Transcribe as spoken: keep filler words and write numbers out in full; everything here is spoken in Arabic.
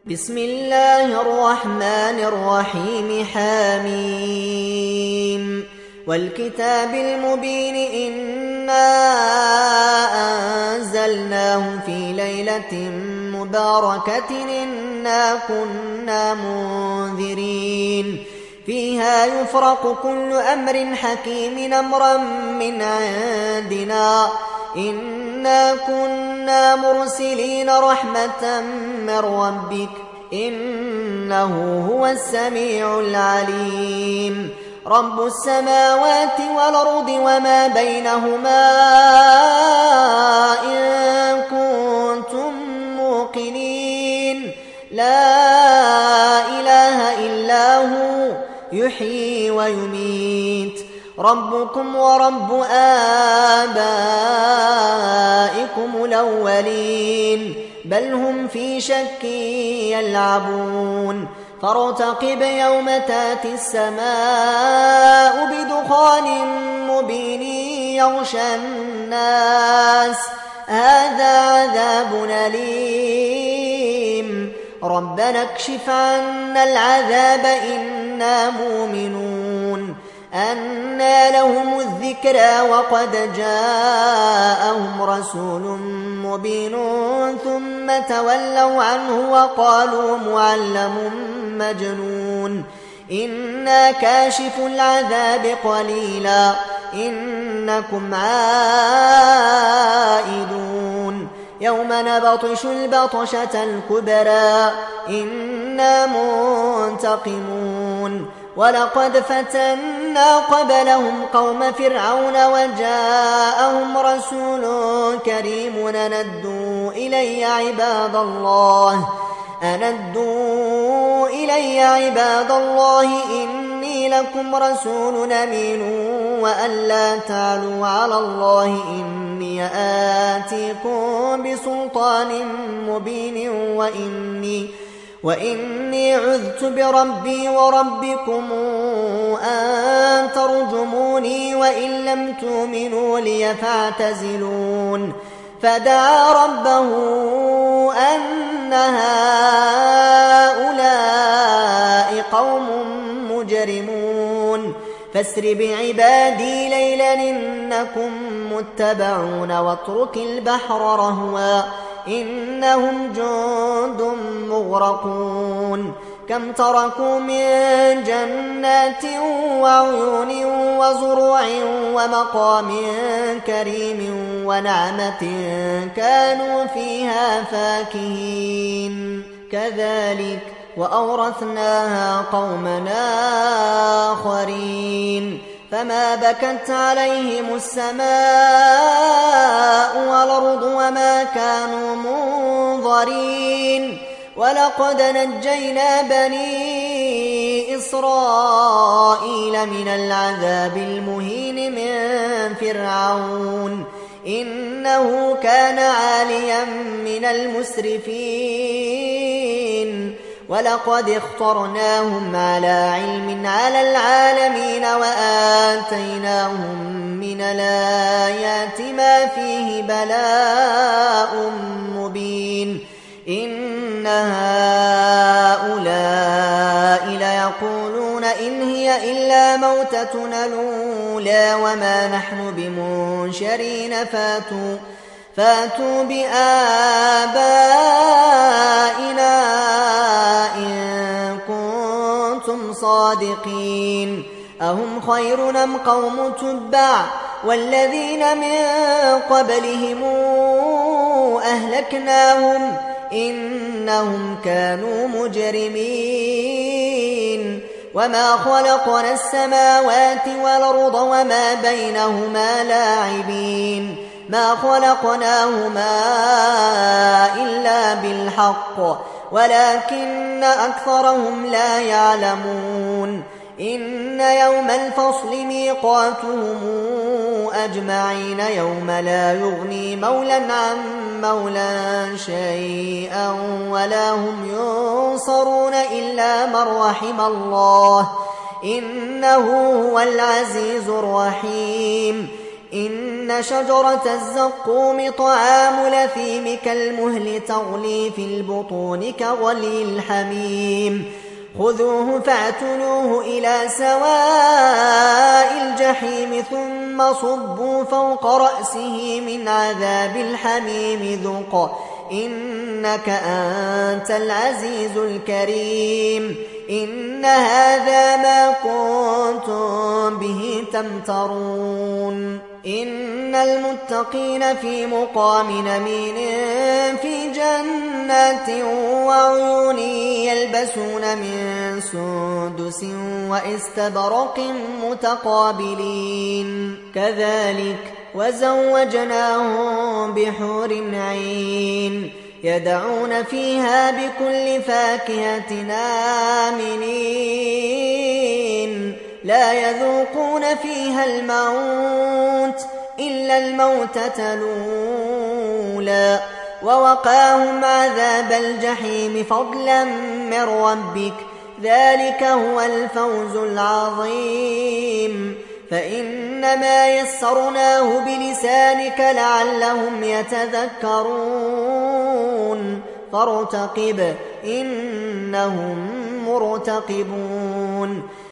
بسم الله الرحمن الرحيم حميم والكتاب المبين إنا أنزلناه في ليلة مباركة إنا كنا منذرين فيها يفرق كل أمر حكيم أمرا من عندنا إنا كنا مرسلين رحمة من ربك إنه هو السميع العليم رب السماوات والأرض وما بينهما إن كنتم موقنين لا إله إلا هو يحيي ويميت ربكم ورب آبائكم الأولين بل هم في شك يلعبون فارتقب يوم تاتي السماء بدخان مبين يغشى الناس هذا عذاب أليم ربنا اكشف عنا العذاب إنا مؤمنون أنى لهم الذكرى وقد جاءهم رسول مبين ثم تولوا عنه وقالوا معلم مجنون إنا كاشف العذاب قليلا إنكم عائدون يوم نبطش البطشة الكبرى إنا منتقمون ولقد فتنا قبلهم قوم فرعون وجاءهم رسول كريم أندوا إلي عباد الله أندوا إلي عباد الله إني لكم رسول أمين وأن لا تعلوا على الله إني آتيكم بسلطان مبين وإني وإني عذت بربي وربكم أن ترجموني وإن لم تؤمنوا لي فاعتزلون فدعا ربه أن هؤلاء قوم مجرمون فاسر بعبادي ليلا إنكم متبعون واترك البحر رهوا إنهم جند مغرقون كم تركوا من جنات وعيون وزروع ومقام كريم ونعمة كانوا فيها فاكهين كذلك وأورثناها قومنا آخرين فما بكت عليهم السماء والأرض وما كانوا منظرين ولقد نجينا بني إسرائيل من العذاب المهين من فرعون إنه كان عاليا من المسرفين ولقد اخترناهم على علم على العالمين وآتيناهم من الآيات ما فيه بلاء مبين إن هؤلاء ليقولون إن هي إلا موتتنا الأولى وما نحن بمنشرين فاتوا فاتوا بآبائنا إن كنتم صادقين أهم خير أم قوم تبع والذين من قبلهم أهلكناهم إنهم كانوا مجرمين وما خلقنا السماوات والأرض وما بينهما لاعبين ما خلقناهما إلا بالحق ولكن أكثرهم لا يعلمون إن يوم الفصل ميقاتهم أجمعين يوم لا يغني مولا عن مولا شيئا ولا هم ينصرون إلا من رحم الله إنه هو العزيز الرحيم إن شجرة الزقوم طعام الأثيم كالمهل تغلي في البطون كغلي الحميم خذوه فاعتلوه إلى سواء الجحيم ثم صبوا فوق رأسه من عذاب الحميم ذق إنك أنت العزيز الكريم إن هذا ما كنتم به تمترون إن المتقين في مقام أمين في جنات وعيون يلبسون من سندس واستبرق متقابلين كذلك وزوجناهم بحور عين يدعون فيها بكل فاكهة آمنين لا يذوقون فيها الموت إلا الموتة الأولى ووقاهم عذاب الجحيم فضلا من ربك ذلك هو الفوز العظيم فإنما يسرناه بلسانك لعلهم يتذكرون فارتقب إنهم مرتقبون